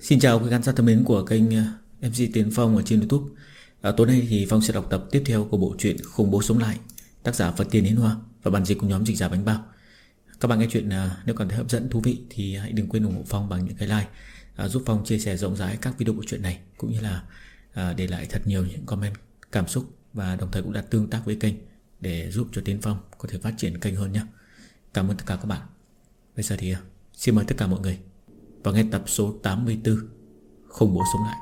Xin chào quý khán giả thân mến của kênh MC Tiến Phong ở trên YouTube. Tối nay thì Phong sẽ đọc tập tiếp theo của bộ truyện Khủng Bố Sống Lại, tác giả Phật Tiên Yến Hoa và bản dịch của nhóm Dịch Giả Bánh Bao. Các bạn nghe chuyện nếu cảm thấy hấp dẫn, thú vị thì hãy đừng quên ủng hộ Phong bằng những cái like, giúp Phong chia sẻ rộng rãi các video bộ truyện này, cũng như là để lại thật nhiều những comment cảm xúc, và đồng thời cũng đã tương tác với kênh để giúp cho Tiến Phong có thể phát triển kênh hơn nhé. Cảm ơn tất cả các bạn. Bây giờ thì xin mời tất cả mọi người và nghe tập số 84 Khủng Bố Sống Lại.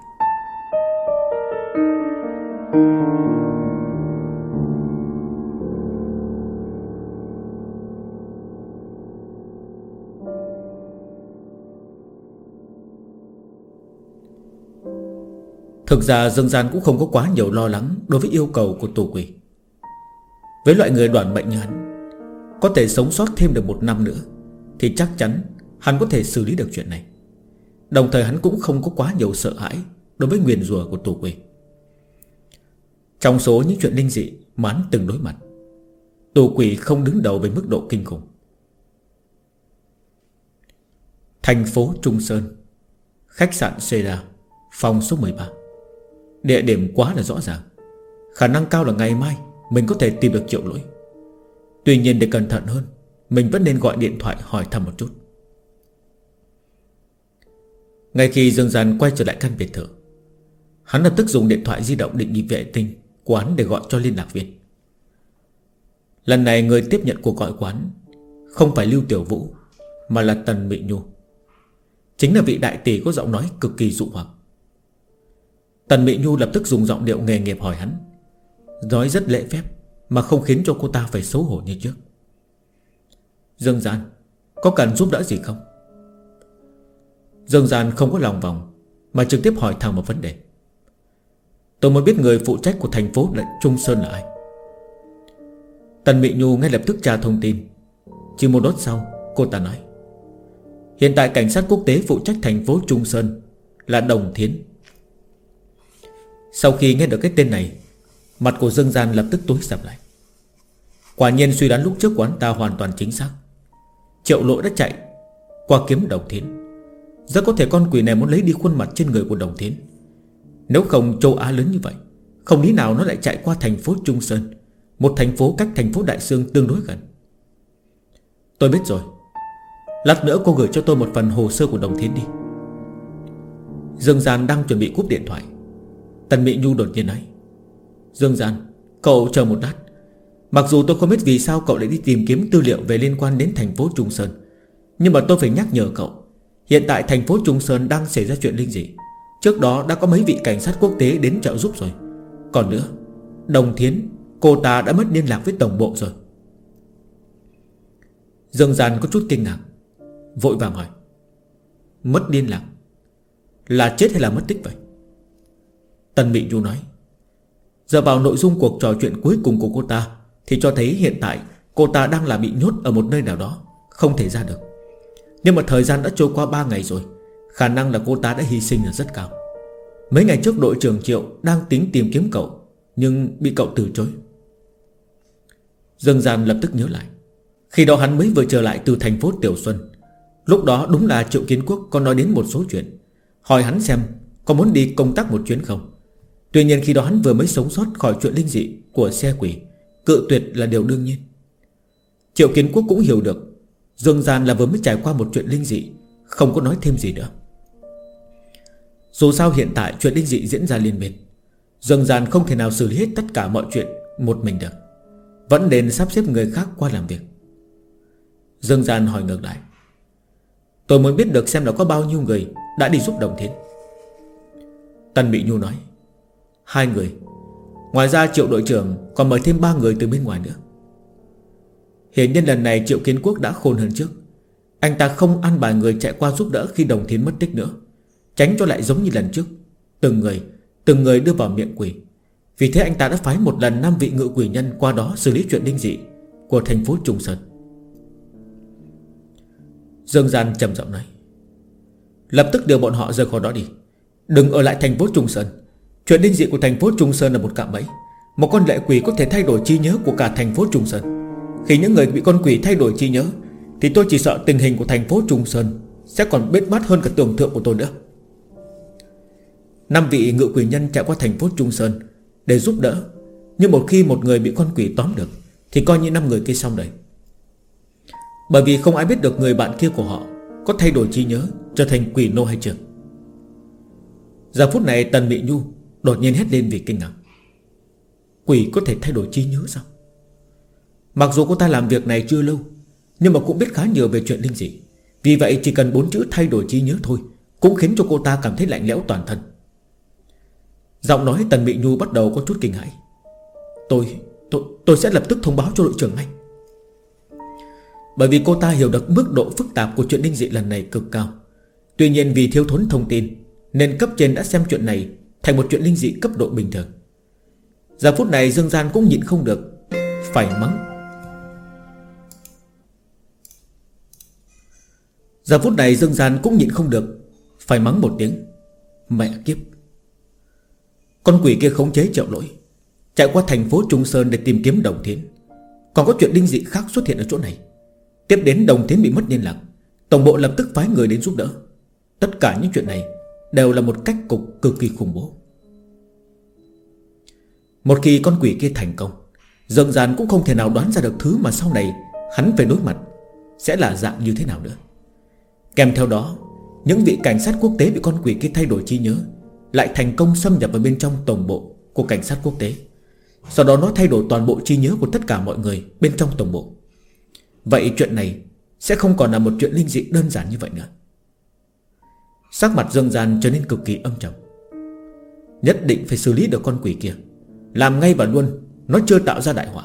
Thực ra Dương Gian cũng không có quá nhiều lo lắng đối với yêu cầu của tù quỷ. Với loại người đoản mệnh như hắn, có thể sống sót thêm được 1 năm nữa thì chắc chắn hắn có thể xử lý được chuyện này. Đồng thời hắn cũng không có quá nhiều sợ hãi đối với nguyền rủa của tù quỷ. Trong số những chuyện linh dị mà hắn từng đối mặt, tù quỷ không đứng đầu về mức độ kinh khủng. Thành phố Trung Sơn, khách sạn Seda, phòng số 13. Địa điểm quá là rõ ràng. Khả năng cao là ngày mai mình có thể tìm được Triệu Lỗi. Tuy nhiên để cẩn thận hơn, mình vẫn nên gọi điện thoại hỏi thăm một chút. Ngay khi Dương Gian quay trở lại căn biệt thự, hắn lập tức dùng điện thoại di động định vị vệ tinh của hắn để gọi cho liên lạc viên. Lần này người tiếp nhận cuộc gọi của hắn không phải Lưu Tiểu Vũ, mà là Tần Mị Nhu. Chính là vị đại tỷ có giọng nói cực kỳ dụ hoặc. Tần Mị Nhu lập tức dùng giọng điệu nghề nghiệp hỏi hắn, nói rất lễ phép mà không khiến cho cô ta phải xấu hổ như trước. Dương Gian, có cần giúp đỡ gì không? Dương Gian không có lòng vòng mà trực tiếp hỏi thẳng một vấn đề. Tôi muốn biết người phụ trách của thành phố Trung Sơn là ai. Tần Mị Nhu ngay lập tức tra thông tin. Chỉ một đốt sau, cô ta nói, hiện tại cảnh sát quốc tế phụ trách thành phố Trung Sơn là Đồng Thiến. Sau khi nghe được cái tên này, mặt của Dương Gian lập tức tối sầm lại. Quả nhiên suy đoán lúc trước của hắn ta hoàn toàn chính xác. Triệu Lỗi đã chạy qua kiếm Đồng Thiến. Rất có thể con quỷ này muốn lấy đi khuôn mặt trên người của Đồng Thiến. Nếu không châu Á lớn như vậy, không lý nào nó lại chạy qua thành phố Trung Sơn, một thành phố cách thành phố Đại Sương tương đối gần. Tôi biết rồi, lát nữa cô gửi cho tôi một phần hồ sơ của Đồng Thiến đi. Dương Gian đang chuẩn bị cúp điện thoại, Tần Mị Nhu đột nhiên nói, Dương Gian, cậu chờ một lát. Mặc dù tôi không biết vì sao cậu lại đi tìm kiếm tư liệu về liên quan đến thành phố Trung Sơn, nhưng mà tôi phải nhắc nhở cậu, hiện tại thành phố Trung Sơn đang xảy ra chuyện linh dị. Trước đó đã có mấy vị cảnh sát quốc tế đến trợ giúp rồi. Còn nữa, Đồng Thiến, cô ta đã mất liên lạc với tổng bộ rồi. Dương Gian có chút kinh ngạc, vội vàng hỏi, mất liên lạc là chết hay là mất tích vậy? Tần Mị Nhu nói, dựa vào nội dung cuộc trò chuyện cuối cùng của cô ta thì cho thấy hiện tại cô ta đang là bị nhốt ở một nơi nào đó, không thể ra được. Nhưng mà thời gian đã trôi qua 3 ngày rồi, khả năng là cô ta đã hy sinh là rất cao. Mấy ngày trước đội trưởng Triệu đang tính tìm kiếm cậu, nhưng bị cậu từ chối. Dương Gian lập tức nhớ lại, khi đó hắn mới vừa trở lại từ thành phố Tiểu Xuân. Lúc đó đúng là Triệu Kiến Quốc có nói đến một số chuyện, hỏi hắn xem có muốn đi công tác một chuyến không. Tuy nhiên khi đó hắn vừa mới sống sót khỏi chuyện linh dị của xe quỷ, cự tuyệt là điều đương nhiên. Triệu Kiến Quốc cũng hiểu được Dương Gian là vừa mới trải qua một chuyện linh dị, không có nói thêm gì nữa. Dù sao hiện tại chuyện linh dị diễn ra liên miên, Dương Gian không thể nào xử lý hết tất cả mọi chuyện một mình được, vẫn nên sắp xếp người khác qua làm việc. Dương Gian hỏi ngược lại, tôi muốn biết được xem là có bao nhiêu người đã đi giúp Đồng Thiến. Tần Mị Nhu nói, 2 người. Ngoài ra Triệu đội trưởng còn mời thêm 3 người từ bên ngoài nữa. Hiển nhiên lần này Triệu Kiến Quốc đã khôn hơn trước. Anh ta không an bài người chạy qua giúp đỡ khi Đồng Thiến mất tích nữa, tránh cho lại giống như lần trước, từng người đưa vào miệng quỷ. Vì thế anh ta đã phái một lần 5 vị ngự quỷ nhân qua đó xử lý chuyện linh dị của thành phố Trung Sơn. Dương Gian trầm giọng nói, lập tức đưa bọn họ rời khỏi đó đi, đừng ở lại thành phố Trung Sơn. Chuyện linh dị của thành phố Trung Sơn là một cạm bẫy. Một con lệ quỷ có thể thay đổi trí nhớ của cả thành phố Trung Sơn. Khi những người bị con quỷ thay đổi trí nhớ thì tôi chỉ sợ tình hình của thành phố Trung Sơn sẽ còn bết bát hơn cả tưởng tượng của tôi nữa. 5 vị ngự quỷ nhân chạy qua thành phố Trung Sơn để giúp đỡ. Nhưng một khi một người bị con quỷ tóm được thì coi như 5 người kia xong đời. Bởi vì không ai biết được người bạn kia của họ có thay đổi trí nhớ trở thành quỷ nô hay chưa. Giờ phút này Tần Mị Nhu đột nhiên hét lên vì kinh ngạc. Quỷ có thể thay đổi trí nhớ sao? Mặc dù cô ta làm việc này chưa lâu, nhưng mà cũng biết khá nhiều về chuyện linh dị. Vì vậy chỉ cần 4 chữ thay đổi trí nhớ thôi cũng khiến cho cô ta cảm thấy lạnh lẽo toàn thân. Giọng nói Tần Mị Nhu bắt đầu có chút kinh hãi. Tôi sẽ lập tức thông báo cho đội trưởng ngay. Bởi vì cô ta hiểu được mức độ phức tạp của chuyện linh dị lần này cực cao. Tuy nhiên vì thiếu thốn thông tin nên cấp trên đã xem chuyện này thành một chuyện linh dị cấp độ bình thường. Giờ phút này Dương Gian cũng nhịn không được phải mắng. Giờ phút này Dương Gian cũng nhịn không được phải mắng một tiếng. Mẹ kiếp. Con quỷ kia khống chế Triệu Lỗi, chạy qua thành phố Trung Sơn để tìm kiếm Đồng Thiến. Còn có chuyện linh dị khác xuất hiện ở chỗ này. Tiếp đến Đồng Thiến bị mất liên lạc, tổng bộ lập tức phái người đến giúp đỡ. Tất cả những chuyện này đều là một cách cục cực kỳ khủng bố. Một khi con quỷ kia thành công, Dương Gian cũng không thể nào đoán ra được thứ mà sau này hắn phải đối mặt sẽ là dạng như thế nào nữa. Kèm theo đó, những vị cảnh sát quốc tế bị con quỷ kia thay đổi trí nhớ lại thành công xâm nhập vào bên trong tổng bộ của cảnh sát quốc tế. Sau đó nó thay đổi toàn bộ trí nhớ của tất cả mọi người bên trong tổng bộ. Vậy chuyện này sẽ không còn là một chuyện linh dị đơn giản như vậy nữa. Sắc mặt Dương Gian trở nên cực kỳ âm trầm. Nhất định phải xử lý được con quỷ kia, làm ngay và luôn. Nó chưa tạo ra đại họa.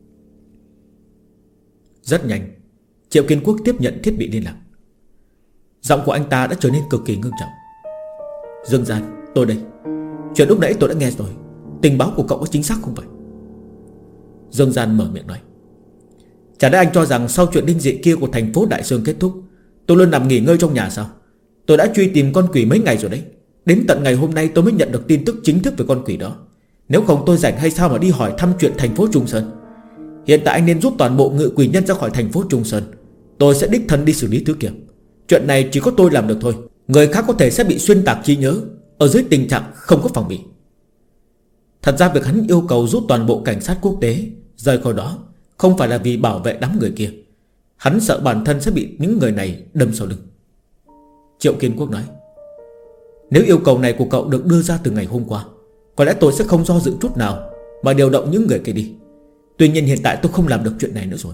Rất nhanh, Triệu Kiến Quốc tiếp nhận thiết bị liên lạc. Giọng của anh ta đã trở nên cực kỳ ngưng trọng. Dương Gian, tôi đây. Chuyện lúc nãy tôi đã nghe rồi. Tình báo của cậu có chính xác không vậy? Dương Gian mở miệng nói. Chả lẽ anh cho rằng sau chuyện linh dị kia của thành phố Đại Sương kết thúc, tôi luôn nằm nghỉ ngơi trong nhà sao? Tôi đã truy tìm con quỷ mấy ngày rồi đấy. Đến tận ngày hôm nay tôi mới nhận được tin tức chính thức về con quỷ đó. Nếu không tôi rảnh hay sao mà đi hỏi thăm chuyện thành phố Trung Sơn. Hiện tại anh nên giúp toàn bộ ngự quỷ nhân ra khỏi thành phố Trung Sơn. Tôi sẽ đích thân đi xử lý thứ kia. Chuyện này chỉ có tôi làm được thôi. Người khác có thể sẽ bị xuyên tạc trí nhớ ở dưới tình trạng không có phòng bị. Thật ra việc hắn yêu cầu giúp toàn bộ cảnh sát quốc tế rời khỏi đó không phải là vì bảo vệ đám người kia. Hắn sợ bản thân sẽ bị những người này đâm sau lưng. Triệu Kiến Quốc nói. Nếu yêu cầu này của cậu được đưa ra từ ngày hôm qua, có lẽ tôi sẽ không do dự chút nào mà điều động những người kia đi. Tuy nhiên hiện tại tôi không làm được chuyện này nữa rồi.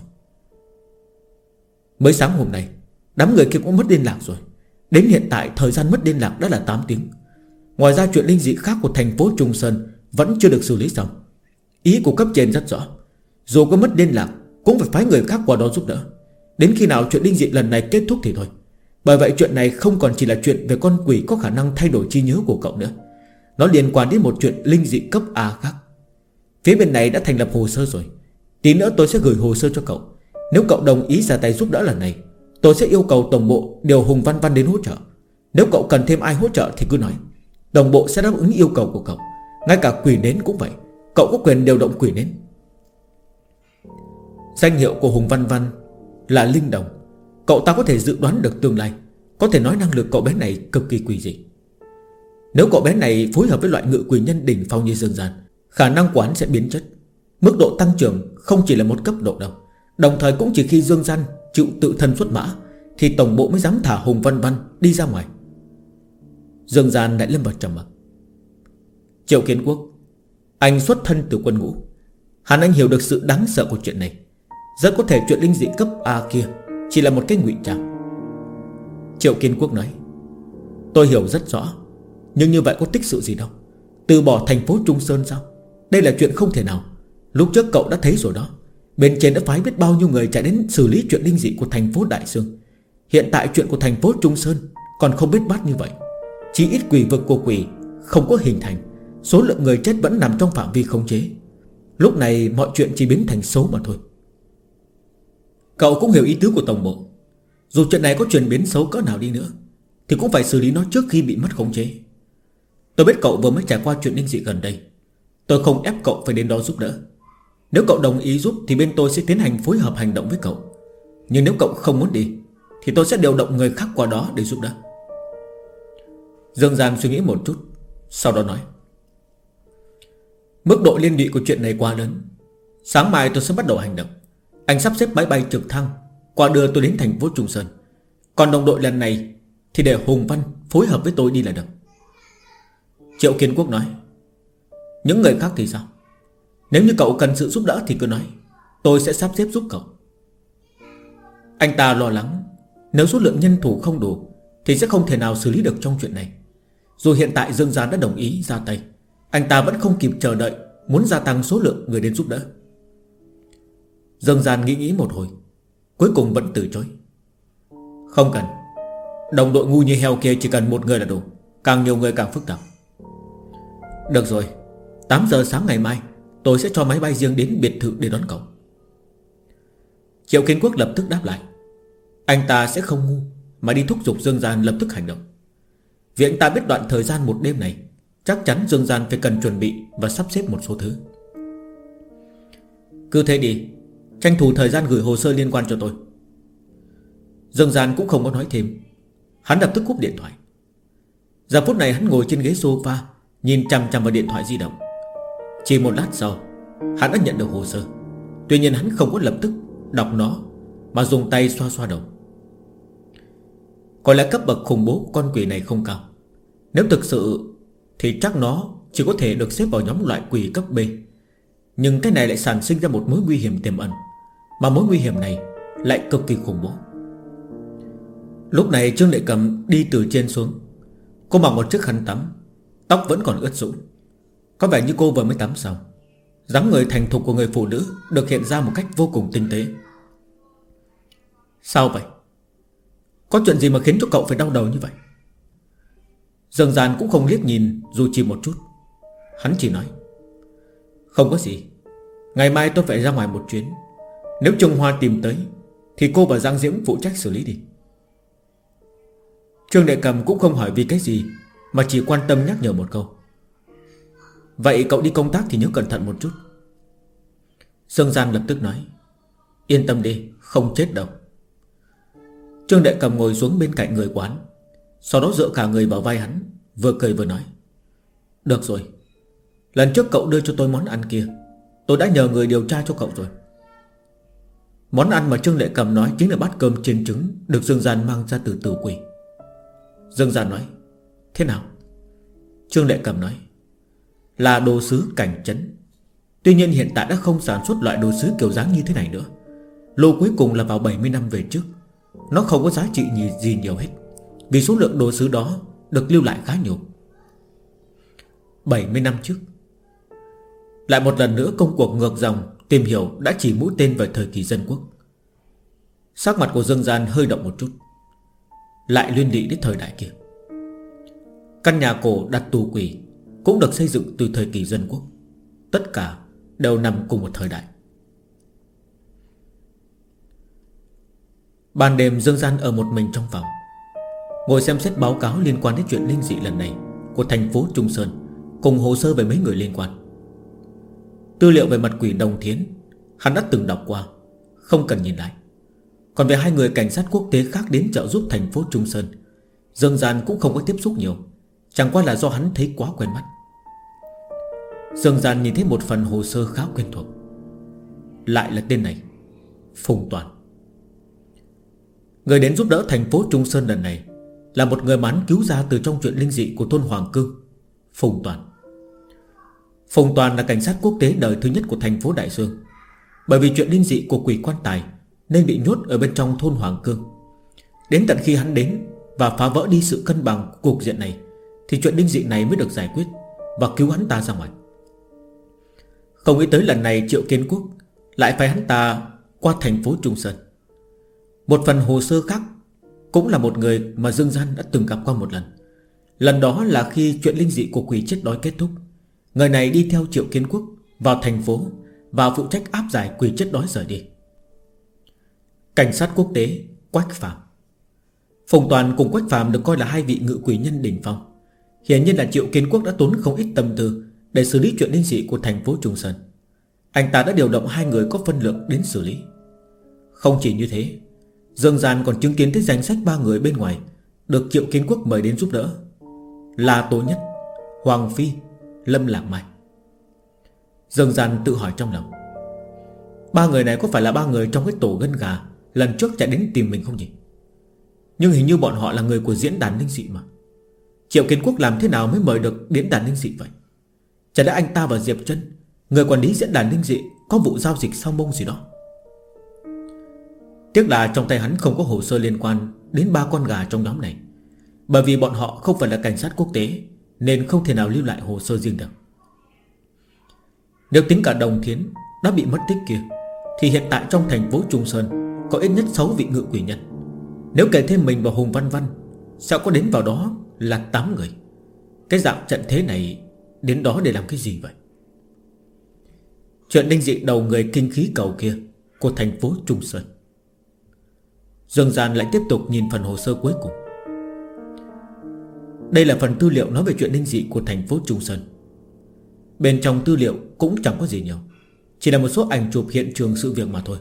Mới sáng hôm nay đám người kia cũng mất liên lạc rồi. Đến hiện tại thời gian mất liên lạc đã là 8 tiếng. Ngoài ra chuyện linh dị khác của thành phố Trung Sơn vẫn chưa được xử lý xong. Ý của cấp trên rất rõ. Dù có mất liên lạc cũng phải phái người khác qua đó giúp đỡ. Đến khi nào chuyện linh dị lần này kết thúc thì thôi. Bởi vậy chuyện này không còn chỉ là chuyện về con quỷ có khả năng thay đổi trí nhớ của cậu nữa. Nó liên quan đến một chuyện linh dị cấp A khác. Phía bên này đã thành lập hồ sơ rồi. Tí nữa tôi sẽ gửi hồ sơ cho cậu. Nếu cậu đồng ý ra tay giúp đỡ lần này, tôi sẽ yêu cầu tổng bộ điều Hùng Văn Văn đến hỗ trợ. Nếu cậu cần thêm ai hỗ trợ thì cứ nói. Tổng bộ sẽ đáp ứng yêu cầu của cậu. Ngay cả quỷ nến cũng vậy. Cậu có quyền điều động quỷ nến. Danh hiệu của Hùng Văn Văn là Linh Đồng. Cậu ta có thể dự đoán được tương lai. Có thể nói năng lực cậu bé này cực kỳ quỷ dị. Nếu cậu bé này phối hợp với loại ngự quỷ nhân đỉnh phong như Dương Gian, khả năng của hắn sẽ biến chất. Mức độ tăng trưởng không chỉ là một cấp độ đâu. Đồng thời cũng chỉ khi Dương Gian chịu tự thân xuất mã thì tổng bộ mới dám thả Hùng Văn Văn đi ra ngoài. Dương Gian lại lâm vào trầm mặc. Triệu Kiến Quốc, anh xuất thân từ quân ngũ. Anh hiểu được sự đáng sợ của chuyện này. Rất có thể chuyện linh dị cấp A kia chỉ là một cái ngụy trang. Triệu Kiến Quốc nói. Tôi hiểu rất rõ. Nhưng như vậy có tích sự gì đâu. Từ bỏ thành phố Trung Sơn sao? Đây là chuyện không thể nào. Lúc trước cậu đã thấy rồi đó. Bên trên đã phái biết bao nhiêu người chạy đến xử lý chuyện linh dị của thành phố Đại Sương. Hiện tại chuyện của thành phố Trung Sơn còn không biết bắt như vậy. Chỉ ít quỷ vực của quỷ không có hình thành. Số lượng người chết vẫn nằm trong phạm vi khống chế. Lúc này mọi chuyện chỉ biến thành xấu mà thôi. Cậu cũng hiểu ý tứ của tổng bộ. Dù chuyện này có chuyển biến xấu cỡ nào đi nữa thì cũng phải xử lý nó trước khi bị mất khống chế. Tôi biết cậu vừa mới trải qua chuyện linh dị gần đây. Tôi không ép cậu phải đến đó giúp đỡ. Nếu cậu đồng ý giúp thì bên tôi sẽ tiến hành phối hợp hành động với cậu. Nhưng nếu cậu không muốn đi thì tôi sẽ điều động người khác qua đó để giúp đỡ. Dương Gian suy nghĩ một chút Sau đó nói: Mức độ liên lụy của chuyện này quá lớn. Sáng mai tôi sẽ bắt đầu hành động. Anh sắp xếp máy bay trực thăng qua đưa tôi đến thành phố Trung Sơn. Còn đồng đội lần này thì để Hùng Văn phối hợp với tôi đi là được. Triệu Kiến Quốc nói: Những người khác thì sao? Nếu như cậu cần sự giúp đỡ thì cứ nói, tôi sẽ sắp xếp giúp cậu. Anh ta lo lắng nếu số lượng nhân thủ không đủ thì sẽ không thể nào xử lý được trong chuyện này. Dù hiện tại Dương Gian đã đồng ý ra tay, anh ta vẫn không kịp chờ đợi, muốn gia tăng số lượng người đến giúp đỡ. Dương Gian nghĩ một hồi, cuối cùng vẫn từ chối: Không cần. Đồng đội ngu như heo kia chỉ cần một người là đủ, càng nhiều người càng phức tạp. Được rồi, 8 giờ sáng ngày mai tôi sẽ cho máy bay riêng đến biệt thự để đón cậu. Triệu Kiến Quốc lập tức đáp lại. Anh ta sẽ không ngu mà đi thúc giục Dương Gian lập tức hành động. Vì anh ta biết đoạn thời gian một đêm này chắc chắn Dương Gian phải cần chuẩn bị và sắp xếp một số thứ. Cứ thế đi, tranh thủ thời gian gửi hồ sơ liên quan cho tôi. Dương Gian cũng không có nói thêm. Hắn lập tức cúp điện thoại. Giờ phút này hắn ngồi trên ghế sofa, nhìn chằm chằm vào điện thoại di động. Chỉ một lát sau, hắn đã nhận được hồ sơ. Tuy nhiên hắn không có lập tức đọc nó, mà dùng tay xoa xoa đầu. Có lẽ cấp bậc khủng bố của con quỷ này không cao. Nếu thực sự thì chắc nó chỉ có thể được xếp vào nhóm loại quỷ cấp B. Nhưng cái này lại sản sinh ra một mối nguy hiểm tiềm ẩn, mà mối nguy hiểm này lại cực kỳ khủng bố. Lúc này Trương Lệ Cầm đi từ trên xuống. Cô mặc một chiếc khăn tắm, tóc vẫn còn ướt sũng, có vẻ như cô vừa mới tắm xong. dáng người thành thục của người phụ nữ được hiện ra một cách vô cùng tinh tế. Sao vậy? Có chuyện gì mà khiến cho cậu phải đau đầu như vậy? Dương Gian cũng không liếc nhìn dù chỉ một chút. Hắn chỉ nói: Không có gì, ngày mai tôi phải ra ngoài một chuyến. Nếu Trung Hoa tìm tới thì cô và Giang Diễm phụ trách xử lý đi. Trương Đệ Cầm cũng không hỏi vì cái gì, mà chỉ quan tâm nhắc nhở một câu: Vậy cậu đi công tác thì nhớ cẩn thận một chút. Dương Gian lập tức nói: Yên tâm đi, không chết đâu. Trương Đệ Cầm ngồi xuống bên cạnh người quán, sau đó dựa cả người vào vai hắn, vừa cười vừa nói: Được rồi, lần trước cậu đưa cho tôi món ăn kia, tôi đã nhờ người điều tra cho cậu rồi. Món ăn mà Trương Đệ Cầm nói chính là bát cơm chiên trứng được Dương Gian mang ra từ tử quỷ. Dương Gian nói: Thế nào? Trương Đệ Cầm nói: Là đồ sứ Cảnh Trấn. Tuy nhiên hiện tại đã không sản xuất loại đồ sứ kiểu dáng như thế này nữa. Lô cuối cùng là vào 70 năm về trước. Nó không có giá trị gì nhiều hết, vì số lượng đồ sứ đó được lưu lại khá nhiều. 70 năm trước. Lại một lần nữa công cuộc ngược dòng tìm hiểu đã chỉ mũi tên về thời kỳ dân quốc. Sắc mặt của Dương Gian hơi động một chút. Lại liên lụy đến thời đại kia. Căn nhà cổ đặt tù quỷ cũng được xây dựng từ thời kỳ dân quốc. Tất cả đều nằm cùng một thời đại. Ban đêm Dương Gian ở một mình trong phòng, ngồi xem xét báo cáo liên quan đến chuyện linh dị lần này của thành phố Trung Sơn, cùng hồ sơ về mấy người liên quan. Tư liệu về mật quỷ Đồng Thiến hắn đã từng đọc qua, không cần nhìn lại. Còn về hai người cảnh sát quốc tế khác đến trợ giúp thành phố Trung Sơn, Dương Gian cũng không có tiếp xúc nhiều, chẳng qua là do hắn thấy quá quen mắt. Dương Gian nhìn thấy một phần hồ sơ khá quen thuộc. Lại là tên này, Phùng Toàn. Người đến giúp đỡ thành phố Trung Sơn lần này là một người mà hắn cứu ra từ trong chuyện linh dị của thôn Hoàng Cương, Phùng Toàn. Phùng Toàn là cảnh sát quốc tế đời thứ nhất của thành phố Đại Dương. Bởi vì chuyện linh dị của quỷ quan tài nên bị nhốt ở bên trong thôn Hoàng Cương. Đến tận khi hắn đến và phá vỡ đi sự cân bằng của cục diện này thì chuyện linh dị này mới được giải quyết và cứu hắn ta ra ngoài. Không nghĩ tới lần này Triệu Kiến Quốc lại phải hắn ta qua thành phố Trung Sơn. Một phần hồ sơ khác cũng là một người mà Dương Gian đã từng gặp qua một lần. Lần đó là khi chuyện linh dị của quỷ chết đói kết thúc. Người này đi theo Triệu Kiến Quốc vào thành phố và phụ trách áp giải quỷ chết đói rời đi. Cảnh sát quốc tế Quách Phàm. Phùng Toàn cùng Quách Phàm được coi là hai vị ngự quỷ nhân đỉnh phong. Hiển nhiên là Triệu Kiến Quốc đã tốn không ít tâm tư để xử lý chuyện linh dị của thành phố Trung Sơn. Anh ta đã điều động hai người có phân lượng đến xử lý. Không chỉ như thế, Dương Gian còn chứng kiến thấy danh sách ba người bên ngoài được Triệu Kiến Quốc mời đến giúp đỡ: La Tố Nhất, Hoàng Phi, Lâm Lạc Mai. Dương Gian tự hỏi trong lòng, ba người này có phải là ba người trong cái tổ gân gà lần trước chạy đến tìm mình không nhỉ? Nhưng hình như bọn họ là người của diễn đàn linh dị mà. Triệu Kiến Quốc làm thế nào mới mời được diễn đàn linh dị vậy? Chả lẽ anh ta và Diệp Trân, người quản lý diễn đàn linh dị, có vụ giao dịch sao mông gì đó? Tiếc là trong tay hắn không có hồ sơ liên quan đến ba con gà trong nhóm này. Bởi vì bọn họ không phải là cảnh sát quốc tế, nên không thể nào lưu lại hồ sơ riêng được. Nếu tính cả Đồng Thiến đã bị mất tích kia, thì hiện tại trong thành phố Trung Sơn có ít nhất 6 vị ngự quỷ nhân. Nếu kể thêm mình và Hùng Văn Văn, sao có đến vào đó là 8 người. Cái dạng trận thế này đến đó để làm cái gì vậy? Chuyện linh dị đầu người kinh khí cầu kia của thành phố Trung Sơn. Dương Gian lại tiếp tục nhìn phần hồ sơ cuối cùng. Đây là phần tư liệu nói về chuyện linh dị của thành phố Trung Sơn. Bên trong tư liệu cũng chẳng có gì nhiều, chỉ là một số ảnh chụp hiện trường sự việc mà thôi.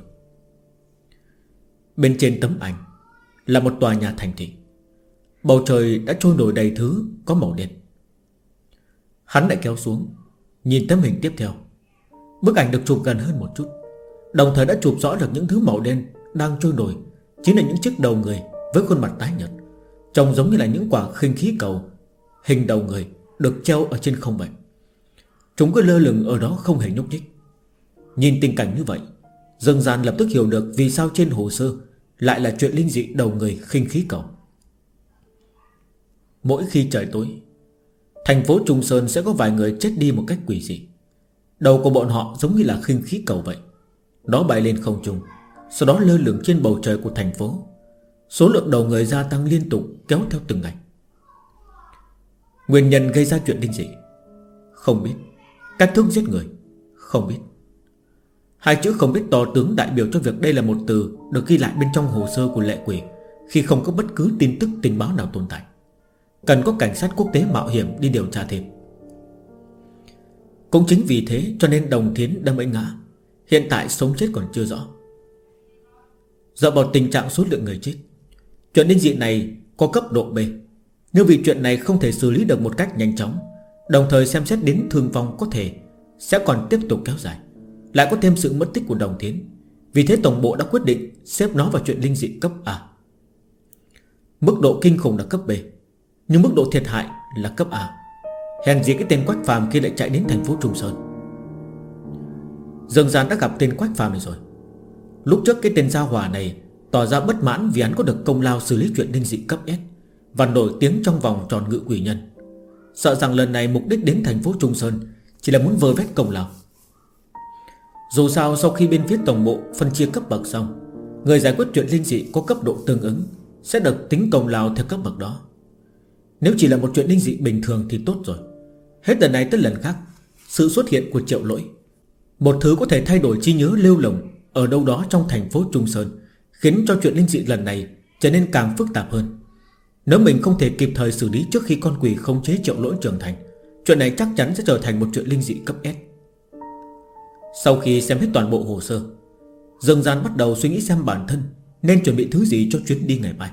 Bên trên tấm ảnh là một tòa nhà thành thị. Bầu trời đã trôi nổi đầy thứ có màu đen. Hắn lại kéo xuống, nhìn tấm hình tiếp theo. Bức ảnh được chụp gần hơn một chút, đồng thời đã chụp rõ được những thứ màu đen đang trôi nổi chính là những chiếc đầu người với khuôn mặt tái nhợt, trông giống như là những quả khinh khí cầu hình đầu người được treo ở trên không vậy. Chúng cứ lơ lửng ở đó không hề nhúc nhích. Nhìn tình cảnh như vậy, Dương Gian lập tức hiểu được vì sao trên hồ sơ lại là chuyện linh dị đầu người khinh khí cầu. Mỗi khi trời tối, thành phố Trung Sơn sẽ có vài người chết đi một cách quỷ dị. Đầu của bọn họ giống như là khinh khí cầu vậy. Nó bay lên không trung, sau đó lơ lửng trên bầu trời của thành phố. Số lượng đầu người gia tăng liên tục, kéo theo từng ngày. Nguyên nhân gây ra chuyện linh dị không biết. Cách thức giết người không biết. Hai chữ không biết to tướng đại biểu cho việc đây là một từ được ghi lại bên trong hồ sơ của lệ quỷ khi không có bất cứ tin tức tình báo nào tồn tại. Cần có cảnh sát quốc tế mạo hiểm đi điều tra thêm. Cũng chính vì thế cho nên Đồng Thiến đâm ấy ngã, hiện tại sống chết còn chưa rõ. Dựa vào tình trạng số lượng người chết, chuyện linh dị này có cấp độ B. Nhưng vì chuyện này không thể xử lý được một cách nhanh chóng, đồng thời xem xét đến thương vong có thể sẽ còn tiếp tục kéo dài, lại có thêm sự mất tích của Đồng Thiến. Vì thế tổng bộ đã quyết định xếp nó vào chuyện linh dị cấp A. Mức độ kinh khủng là cấp B, nhưng mức độ thiệt hại là cấp A. Hèn gì cái tên Quách Phàm kia lại chạy đến thành phố Trung Sơn. Dương Gian đã gặp tên Quách Phàm này rồi. Lúc trước cái tên gia hỏa này tỏ ra bất mãn vì hắn có được công lao xử lý chuyện linh dị cấp S và nổi tiếng trong vòng tròn ngự quỷ nhân. Sợ rằng lần này mục đích đến thành phố Trung Sơn chỉ là muốn vơ vét công lao. Dù sao sau khi bên phía tổng bộ phân chia cấp bậc xong, người giải quyết chuyện linh dị có cấp độ tương ứng sẽ được tính công lao theo cấp bậc đó. Nếu chỉ là một chuyện linh dị bình thường thì tốt rồi. Hết lần này tới lần khác, sự xuất hiện của Triệu Lỗi, một thứ có thể thay đổi trí nhớ lêu lồng ở đâu đó trong thành phố Trung Sơn, khiến cho chuyện linh dị lần này trở nên càng phức tạp hơn. Nếu mình không thể kịp thời xử lý trước khi con quỷ khống chế Triệu Lỗi trưởng thành, chuyện này chắc chắn sẽ trở thành một chuyện linh dị cấp S. Sau khi xem hết toàn bộ hồ sơ, Dương Gian bắt đầu suy nghĩ xem bản thân nên chuẩn bị thứ gì cho chuyến đi ngày mai.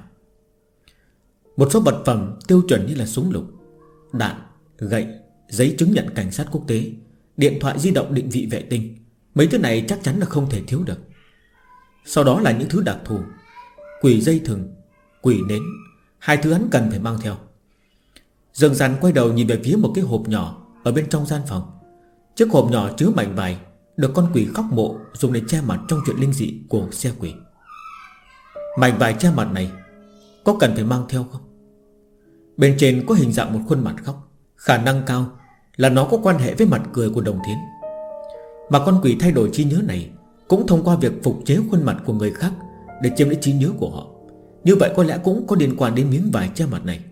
Một số vật phẩm tiêu chuẩn như là súng lục, đạn, gậy, giấy chứng nhận cảnh sát quốc tế, điện thoại di động định vị vệ tinh, mấy thứ này chắc chắn là không thể thiếu được. Sau đó là những thứ đặc thù, quỷ dây thừng, quỷ nến, hai thứ hắn cần phải mang theo. Dương Gian quay đầu nhìn về phía một cái hộp nhỏ ở bên trong gian phòng. Chiếc hộp nhỏ chứa mảnh vải được con quỷ khóc mộ dùng để che mặt trong chuyện linh dị của xe quỷ. Mảnh vải che mặt này có cần phải mang theo không? Bên trên có hình dạng một khuôn mặt khóc, khả năng cao là nó có quan hệ với mặt cười của Đồng Thiến. Mà con quỷ thay đổi trí nhớ này cũng thông qua việc phục chế khuôn mặt của người khác để chiếm lấy trí nhớ của họ. Như vậy có lẽ cũng có liên quan đến miếng vải che mặt này.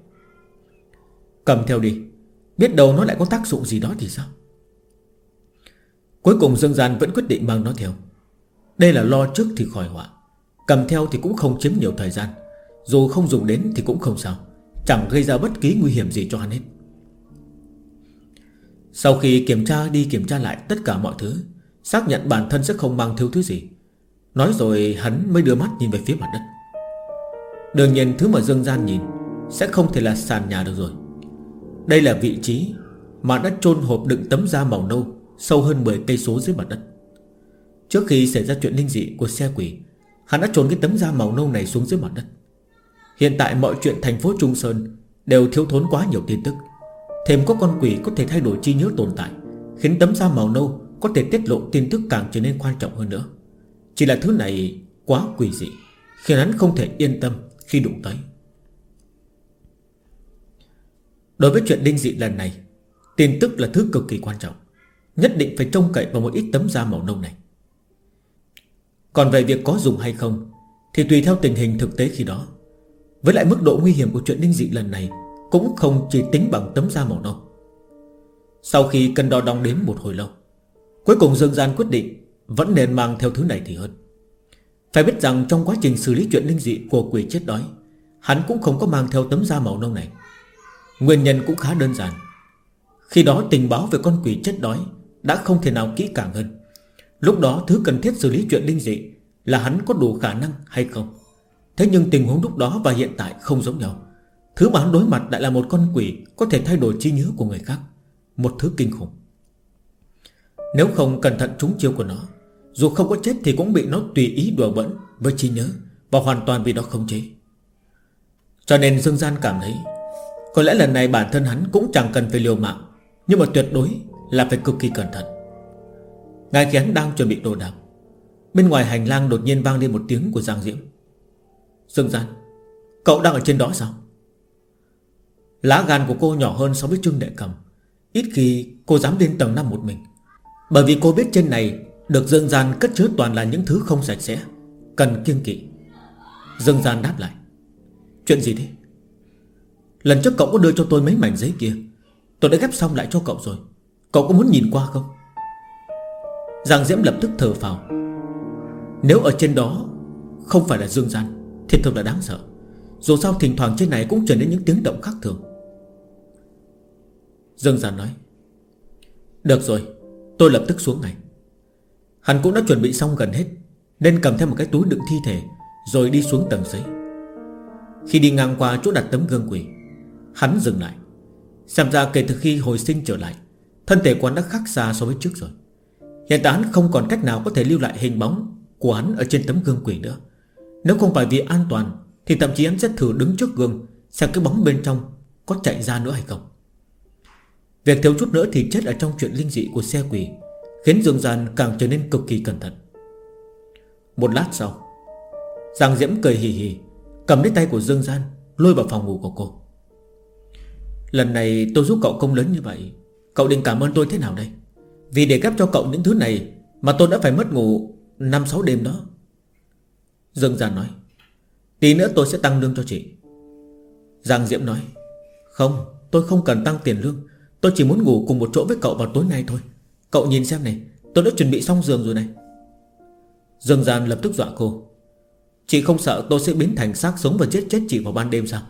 Cầm theo đi, biết đâu nó lại có tác dụng gì đó thì sao? Cuối cùng Dương Gian vẫn quyết định mang nó theo. Đây là lo trước thì khỏi họa. Cầm theo thì cũng không chiếm nhiều thời gian, dù không dùng đến thì cũng không sao, chẳng gây ra bất kỳ nguy hiểm gì cho hắn hết. Sau khi kiểm tra đi kiểm tra lại tất cả mọi thứ, xác nhận bản thân sẽ không mang thiếu thứ gì, nói rồi hắn mới đưa mắt nhìn về phía mặt đất. Đương nhiên thứ mà Dương Gian nhìn sẽ không thể là sàn nhà được rồi. Đây là vị trí mà đã chôn hộp đựng tấm da màu nâu sâu hơn 10 cây số dưới mặt đất. Trước khi xảy ra chuyện linh dị của xe quỷ, hắn đã chôn cái tấm da màu nâu này xuống dưới mặt đất. Hiện tại mọi chuyện thành phố Trung Sơn đều thiếu thốn quá nhiều tin tức. Thêm có con quỷ có thể thay đổi trí nhớ tồn tại, khiến tấm da màu nâu có thể tiết lộ tin tức càng trở nên quan trọng hơn nữa. Chỉ là thứ này quá quỷ dị, khiến hắn không thể yên tâm khi đụng tới. Đối với chuyện linh dị lần này, tin tức là thứ cực kỳ quan trọng, nhất định phải trông cậy vào một ít tấm da màu nâu này. Còn về việc có dùng hay không thì tùy theo tình hình thực tế khi đó. Với lại mức độ nguy hiểm của chuyện linh dị lần này cũng không chỉ tính bằng tấm da màu nâu. Sau khi cân đo đong đếm một hồi lâu, cuối cùng Dương Gian quyết định vẫn nên mang theo thứ này thì hơn. Phải biết rằng trong quá trình xử lý chuyện linh dị của quỷ chết đói, hắn cũng không có mang theo tấm da màu nâu này. Nguyên nhân cũng khá đơn giản. Khi đó tình báo về con quỷ chết đói đã không thể nào kỹ càng hơn. Lúc đó thứ cần thiết xử lý chuyện linh dị là hắn có đủ khả năng hay không. Thế nhưng tình huống lúc đó và hiện tại không giống nhau. Thứ mà hắn đối mặt lại là một con quỷ có thể thay đổi trí nhớ của người khác, một thứ kinh khủng. Nếu không cẩn thận trúng chiêu của nó, dù không có chết thì cũng bị nó tùy ý đùa bỡn với trí nhớ và hoàn toàn bị nó khống chế. Cho nên Dương Gian cảm thấy có lẽ lần này bản thân hắn cũng chẳng cần phải liều mạng, nhưng mà tuyệt đối là phải cực kỳ cẩn thận. Ngay khi hắn đang chuẩn bị đồ đạc, bên ngoài hành lang đột nhiên vang lên một tiếng của Giang Diễm. Dương Gian, cậu đang ở trên đó sao? Lá gan của cô nhỏ hơn so với Trương Đệ Cầm. Ít khi cô dám lên tầng 5 một mình, bởi vì cô biết trên này được Dương Gian cất chứa toàn là những thứ không sạch sẽ, cần kiêng kỵ. Dương Gian đáp lại. Chuyện gì thế? Lần trước cậu có đưa cho tôi mấy mảnh giấy kia, tôi đã ghép xong lại cho cậu rồi. Cậu có muốn nhìn qua không? Giang Diễm lập tức thở phào. Nếu ở trên đó không phải là Dương Gian thì thật là đáng sợ. Dù sao thỉnh thoảng trên này cũng truyền đến những tiếng động khác thường. Dương Gian nói. Được rồi, tôi lập tức xuống ngay. Hắn cũng đã chuẩn bị xong gần hết, nên cầm theo một cái túi đựng thi thể, rồi đi xuống tầng dưới. Khi đi ngang qua chỗ đặt tấm gương quỷ, hắn dừng lại. Xem ra kể từ khi hồi sinh trở lại, thân thể của hắn đã khác xa so với trước rồi. Hiện tại hắn không còn cách nào có thể lưu lại hình bóng của hắn ở trên tấm gương quỷ nữa. Nếu không phải vì an toàn thì thậm chí hắn sẽ thử đứng trước gương, xem cái bóng bên trong có chạy ra nữa hay không. Việc thiếu chút nữa thì chết ở trong chuyện linh dị của xe quỷ khiến Dương Gian càng trở nên cực kỳ cẩn thận. Một lát sau, Giang Diễm cười hì hì, cầm lấy tay của Dương Gian lôi vào phòng ngủ của cô. Lần này tôi giúp cậu công lớn như vậy, cậu định cảm ơn tôi thế nào đây? Vì để ghép cho cậu những thứ này mà tôi đã phải mất ngủ 5-6 đêm đó. Dương Gian nói. Tí nữa tôi sẽ tăng lương cho chị. Giang Diễm nói. Không, tôi không cần tăng tiền lương, tôi chỉ muốn ngủ cùng một chỗ với cậu vào tối nay thôi. Cậu nhìn xem này, tôi đã chuẩn bị xong giường rồi này. Dương Gian lập tức dọa cô. Chị không sợ tôi sẽ biến thành xác sống và giết chết chị vào ban đêm sao?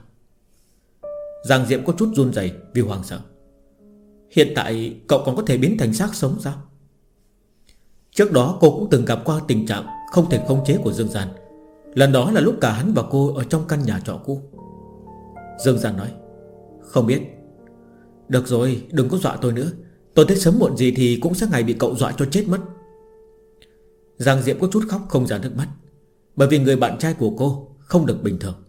Giang Diễm có chút run rẩy vì hoảng sợ. Hiện tại cậu còn có thể biến thành xác sống sao? Trước đó cô cũng từng gặp qua tình trạng không thể khống chế của Dương Gian. Lần đó là lúc cả hắn và cô ở trong căn nhà trọ cũ. Dương Gian nói. Không biết. Được rồi, đừng có dọa tôi nữa. Tôi thấy sớm muộn gì thì cũng sẽ ngày bị cậu dọa cho chết mất. Giang Diễm có chút khóc không ra nước mắt, bởi vì người bạn trai của cô không được bình thường.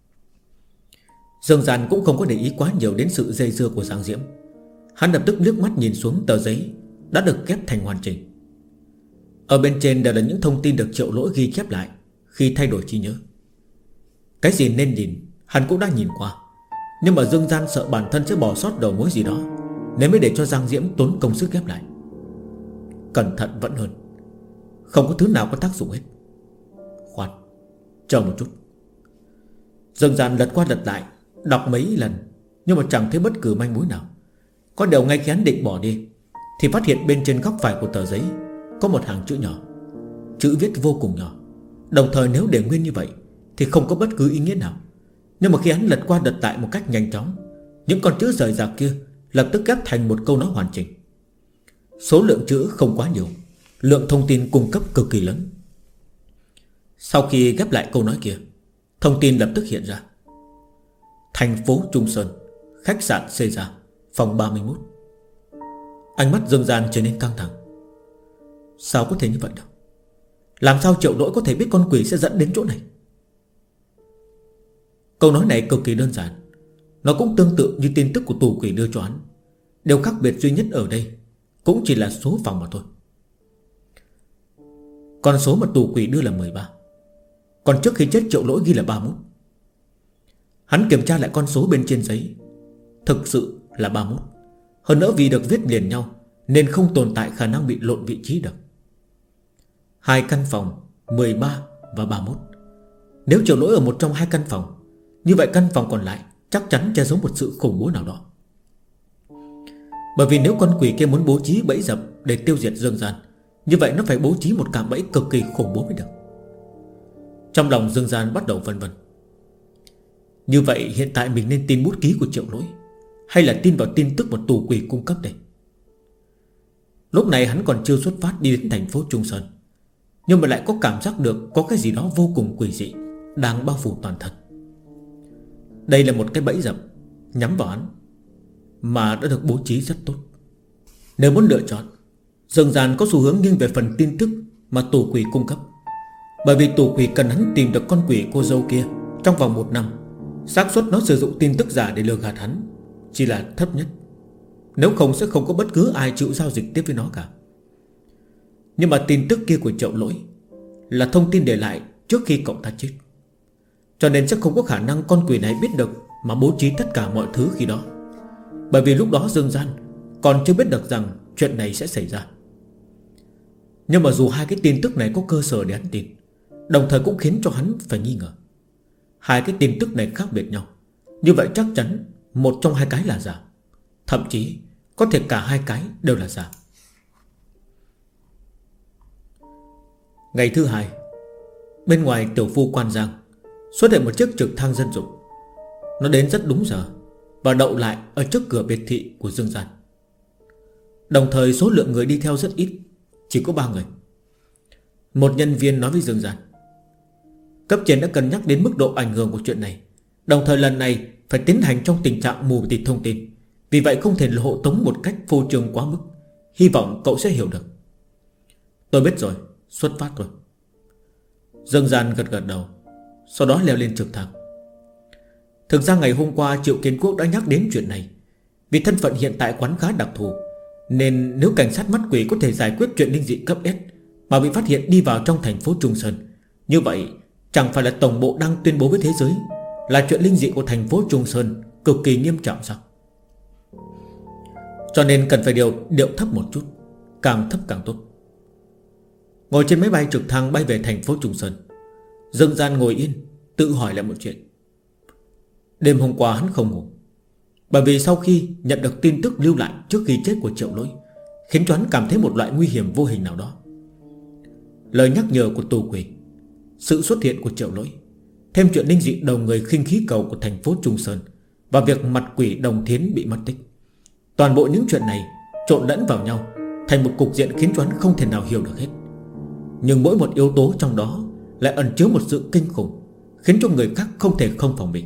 Dương Gian cũng không có để ý quá nhiều đến sự dây dưa của Giang Diễm. Hắn lập tức liếc mắt nhìn xuống tờ giấy đã được ghép thành hoàn chỉnh. Ở bên trên đều là những thông tin được Triệu Lỗi ghi chép lại khi thay đổi trí nhớ. Cái gì nên nhìn hắn cũng đã nhìn qua, nhưng mà Dương Gian sợ bản thân sẽ bỏ sót đầu mối gì đó, nên mới để cho Giang Diễm tốn công sức ghép lại. Cẩn thận vẫn hơn. Không có thứ nào có tác dụng hết. Khoan, chờ một chút. Dương Gian lật qua lật lại, đọc mấy lần, nhưng mà chẳng thấy bất cứ manh mối nào. Có điều ngay khi hắn định bỏ đi thì phát hiện bên trên góc phải của tờ giấy có một hàng chữ nhỏ, chữ viết vô cùng nhỏ. Đồng thời nếu để nguyên như vậy thì không có bất cứ ý nghĩa nào. Nhưng mà khi hắn lật qua lật lại một cách nhanh chóng, những con chữ rời rạc kia lập tức ghép thành một câu nói hoàn chỉnh. Số lượng chữ không quá nhiều, lượng thông tin cung cấp cực kỳ lớn. Sau khi ghép lại câu nói kia, thông tin lập tức hiện ra. Thành phố Trung Sơn, khách sạn Caesar, phòng 31. Ánh mắt Dương Gian trở nên căng thẳng. Sao có thể như vậy được? Làm sao Triệu Lỗi có thể biết con quỷ sẽ dẫn đến chỗ này? Câu nói này cực kỳ đơn giản. Nó cũng tương tự như tin tức của tù quỷ đưa cho hắn. Điều khác biệt duy nhất ở đây cũng chỉ là số phòng mà thôi. Con số mà tù quỷ đưa là 13. Còn trước khi chết Triệu Lỗi ghi là 31. Hắn kiểm tra lại con số bên trên giấy, thực sự là 31. Hơn nữa vì được viết liền nhau nên không tồn tại khả năng bị lộn vị trí được. 2 căn phòng 13 và 31. Nếu Triệu Lỗi ở một trong 2 căn phòng, như vậy căn phòng còn lại chắc chắn che giấu một sự khủng bố nào đó. Bởi vì nếu con quỷ kia muốn bố trí bẫy dập để tiêu diệt Dương Gian, như vậy nó phải bố trí một cạm bẫy cực kỳ khủng bố mới được. Trong lòng Dương Gian bắt đầu vân vân. Như vậy hiện tại mình nên tin bút ký của Triệu Lỗi hay là tin vào tin tức mà tù quỷ cung cấp đây? Lúc này hắn còn chưa xuất phát đi đến thành phố Trung Sơn, nhưng mà lại có cảm giác được có cái gì đó vô cùng quỷ dị đang bao phủ toàn thân. Đây là một cái bẫy dập nhắm vào hắn, mà đã được bố trí rất tốt. Nếu muốn lựa chọn, Dương Gian có xu hướng nghiêng về phần tin tức mà tù quỷ cung cấp. Bởi vì tù quỷ cần hắn tìm được con quỷ cô dâu kia trong vòng 1 năm. xác suất nó sử dụng tin tức giả để lừa gạt hắn chỉ là thấp nhất. Nếu không sẽ không có bất cứ ai chịu giao dịch tiếp với nó cả. Nhưng mà tin tức kia của Triệu Lỗi là thông tin để lại trước khi cậu ta chết, cho nên sẽ không có khả năng con quỷ này biết được mà bố trí tất cả mọi thứ khi đó. Bởi vì lúc đó Dương Gian còn chưa biết được rằng chuyện này sẽ xảy ra. Nhưng mà dù hai cái tin tức này có cơ sở để hắn tin, đồng thời cũng khiến cho hắn phải nghi ngờ. Hai cái tin tức này khác biệt nhau, như vậy chắc chắn một trong hai cái là giả, thậm chí có thể cả hai cái đều là giả. Ngày thứ hai, bên ngoài tiểu phu Quan Giang xuất hiện một chiếc trực thăng dân dụng. Nó đến rất đúng giờ và đậu lại ở trước cửa biệt thị của Dương Gian. Đồng thời số lượng người đi theo rất ít, chỉ có 3 người. Một nhân viên nói với Dương Gian: cấp trên đã cân nhắc đến mức độ ảnh hưởng của chuyện này, đồng thời lần này phải tiến hành trong tình trạng mù tịt thông tin, vì vậy không thể hộ tống một cách phô trương quá mức. Hy vọng cậu sẽ hiểu được. Tôi biết rồi, xuất phát rồi. Dương Gian gật gật đầu, sau đó leo lên trực thăng. Thực ra ngày hôm qua Triệu Kiến Quốc đã nhắc đến chuyện này. Vì thân phận hiện tại quán khá đặc thù, nên nếu cảnh sát mắt quỷ có thể giải quyết chuyện linh dị cấp S mà bị phát hiện đi vào trong thành phố Trung Sơn, như vậy chẳng phải là tổng bộ đang tuyên bố với thế giới là chuyện linh dị của thành phố Trung Sơn cực kỳ nghiêm trọng sao? Cho nên cần phải điệu thấp một chút, càng thấp càng tốt. Ngồi trên máy bay trực thăng bay về thành phố Trung Sơn, Dương Gian ngồi yên tự hỏi lại một chuyện. Đêm hôm qua hắn không ngủ, bởi vì sau khi nhận được tin tức lưu lại trước khi chết của Triệu Lỗi, khiến cho hắn cảm thấy một loại nguy hiểm vô hình nào đó. Lời nhắc nhở của tù quỷ, sự xuất hiện của Triệu Lỗi, thêm chuyện linh dị đầu người khinh khí cầu của thành phố Trung Sơn, và việc mặt quỷ Đồng Thiến bị mất tích. Toàn bộ những chuyện này trộn lẫn vào nhau thành một cục diện khiến cho hắn không thể nào hiểu được hết. Nhưng mỗi một yếu tố trong đó lại ẩn chứa một sự kinh khủng, khiến cho người khác không thể không phòng bị.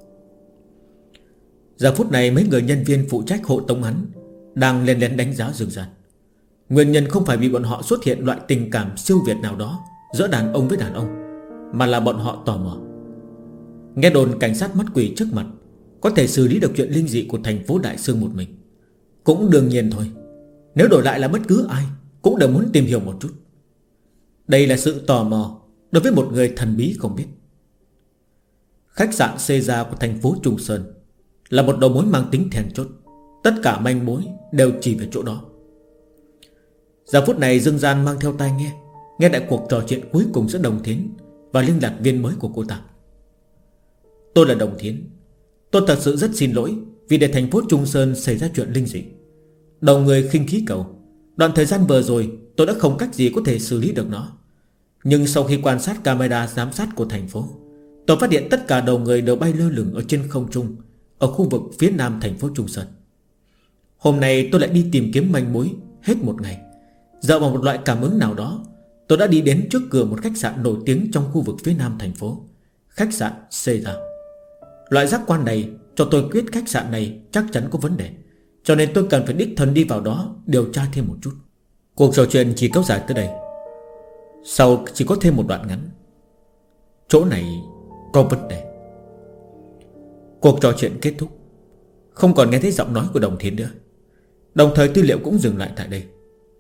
Giờ phút này mấy người nhân viên phụ trách hộ tống hắn đang lén lén đánh giá Dương Gian. Nguyên nhân không phải vì bọn họ xuất hiện loại tình cảm siêu việt nào đó giữa đàn ông với đàn ông, mà là bọn họ tò mò. Nghe đồn cảnh sát mắt quỷ trước mặt có thể xử lý được chuyện linh dị của thành phố Đại Sương một mình. Cũng đương nhiên thôi, nếu đổi lại là bất cứ ai cũng đều muốn tìm hiểu một chút. Đây là sự tò mò đối với một người thần bí không biết. Khách sạn Caesar của thành phố Trung Sơn là một đầu mối mang tính then chốt. Tất cả manh mối đều chỉ về chỗ đó. Giờ phút này Dương Gian mang theo tai nghe đại cuộc trò chuyện cuối cùng giữa Đồng Thiến và liên lạc viên mới của cô ta. Tôi là Đồng Thiến. Tôi thật sự rất xin lỗi vì để thành phố Trung Sơn xảy ra chuyện linh dị. Đầu người khinh khí cầu, đoạn thời gian vừa rồi tôi đã không cách gì có thể xử lý được nó. Nhưng sau khi quan sát camera giám sát của thành phố, tôi phát hiện tất cả đầu người đều bay lơ lửng ở trên không trung, ở khu vực phía nam thành phố Trung Sơn. Hôm nay tôi lại đi tìm kiếm manh mối hết một ngày. Dựa vào một loại cảm ứng nào đó, tôi đã đi đến trước cửa một khách sạn nổi tiếng trong khu vực phía nam thành phố, khách sạn Caesar. Loại giác quan này cho tôi biết khách sạn này chắc chắn có vấn đề, cho nên tôi cần phải đích thân đi vào đó điều tra thêm một chút. Cuộc trò chuyện chỉ kéo dài tới đây. Sau chỉ có thêm một đoạn ngắn. Chỗ này có vấn đề. Cuộc trò chuyện kết thúc. Không còn nghe thấy giọng nói của Đồng Thiến nữa. Đồng thời tư liệu cũng dừng lại tại đây.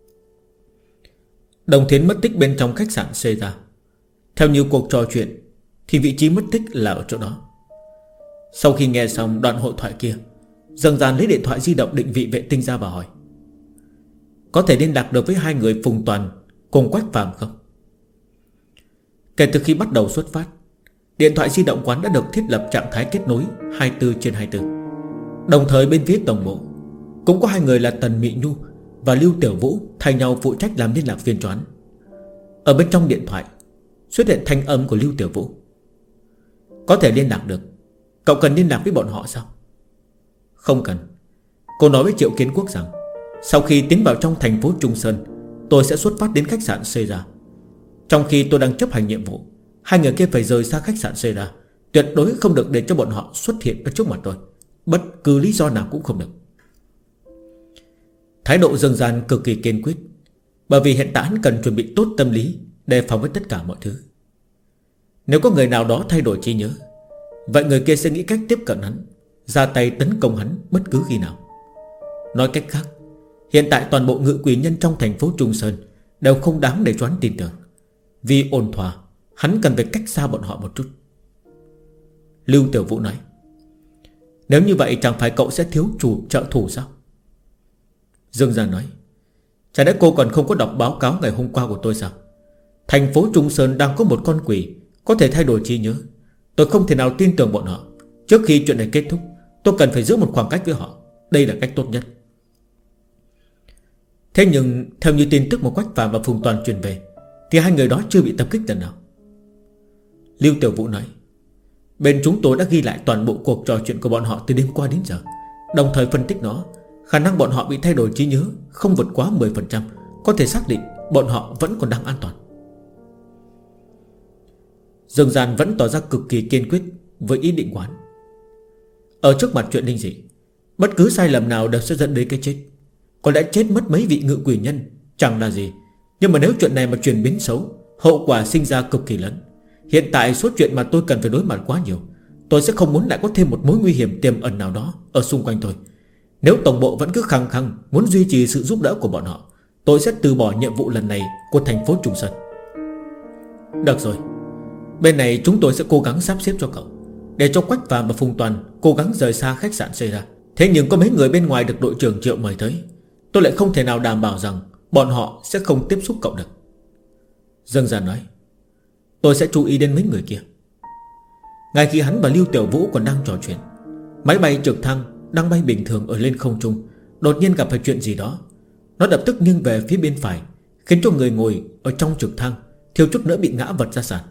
Đồng Thiến mất tích bên trong khách sạn Caesar. Theo như cuộc trò chuyện thì vị trí mất tích là ở chỗ đó. Sau khi nghe xong đoạn hội thoại kia, Dần dần lấy điện thoại di động định vị vệ tinh ra và hỏi: có thể liên lạc được với hai người Phùng Toàn cùng Quách Phàm không? Kể từ khi bắt đầu xuất phát, điện thoại di động quán đã được thiết lập trạng thái kết nối 24/24. Đồng thời bên phía tổng bộ cũng có hai người là Tần Mị Nhu và Lưu Tiểu Vũ thay nhau phụ trách làm liên lạc viên choán. Ở bên trong điện thoại xuất hiện thanh âm của Lưu Tiểu Vũ: có thể liên lạc được. Cậu cần liên lạc với bọn họ sao? Không cần. Cô nói với Triệu Kiến Quốc rằng sau khi tiến vào trong thành phố Trung Sơn, tôi sẽ xuất phát đến khách sạn Caesar. Trong khi tôi đang chấp hành nhiệm vụ, hai người kia phải rời xa khách sạn Caesar. Tuyệt đối không được để cho bọn họ xuất hiện ở trước mặt tôi, bất cứ lý do nào cũng không được. Thái độ Dương Gian cực kỳ kiên quyết, bởi vì hiện tại hắn cần chuẩn bị tốt tâm lý đề phòng với tất cả mọi thứ. Nếu có người nào đó thay đổi trí nhớ, vậy người kia sẽ nghĩ cách tiếp cận hắn, ra tay tấn công hắn bất cứ khi nào. Nói cách khác, hiện tại toàn bộ ngự quỷ nhân trong thành phố Trung Sơn đều không đáng để cho hắn tin tưởng. Vì ổn thỏa, hắn cần phải cách xa bọn họ một chút. Lưu Tiểu Vũ nói: nếu như vậy chẳng phải cậu sẽ thiếu trợ thủ sao? Dương Gia nói: chả lẽ cô còn không có đọc báo cáo ngày hôm qua của tôi sao? Thành phố Trung Sơn đang có một con quỷ có thể thay đổi trí nhớ. Tôi không thể nào tin tưởng bọn họ. Trước khi chuyện này kết thúc, tôi cần phải giữ một khoảng cách với họ. Đây là cách tốt nhất. Thế nhưng theo như tin tức mà Quách Phàm và Phùng Toàn truyền về, thì hai người đó chưa bị tập kích lần nào. Lưu Tiểu Vũ nói: bên chúng tôi đã ghi lại toàn bộ cuộc trò chuyện của bọn họ từ đêm qua đến giờ, đồng thời phân tích nó. Khả năng bọn họ bị thay đổi trí nhớ không vượt quá 10%. Có thể xác định bọn họ vẫn còn đang an toàn. Dương Gian vẫn tỏ ra cực kỳ kiên quyết với ý định quán. Ở trước mặt chuyện linh dị, bất cứ sai lầm nào đều sẽ dẫn đến cái chết. Có lẽ chết mất mấy vị ngự quỷ nhân chẳng là gì, nhưng mà nếu chuyện này mà chuyển biến xấu, hậu quả sinh ra cực kỳ lớn. Hiện tại số chuyện mà tôi cần phải đối mặt quá nhiều. Tôi sẽ không muốn lại có thêm một mối nguy hiểm tiềm ẩn nào đó ở xung quanh tôi. Nếu tổng bộ vẫn cứ khăng khăng muốn duy trì sự giúp đỡ của bọn họ, tôi sẽ từ bỏ nhiệm vụ lần này của thành phố Trung Sơn. Được rồi, bên này chúng tôi sẽ cố gắng sắp xếp cho cậu, để cho Quách Phàm và Phùng Toàn cố gắng rời xa khách sạn xây ra. Thế nhưng có mấy người bên ngoài được đội trưởng Triệu mời tới, tôi lại không thể nào đảm bảo rằng bọn họ sẽ không tiếp xúc cậu được. Dương Gian nói: tôi sẽ chú ý đến mấy người kia. Ngay khi hắn và Lưu Tiểu Vũ còn đang trò chuyện, máy bay trực thăng đang bay bình thường ở lên không trung đột nhiên gặp phải chuyện gì đó. Nó lập tức nghiêng về phía bên phải, khiến cho người ngồi ở trong trực thăng thiếu chút nữa bị ngã vật ra sàn.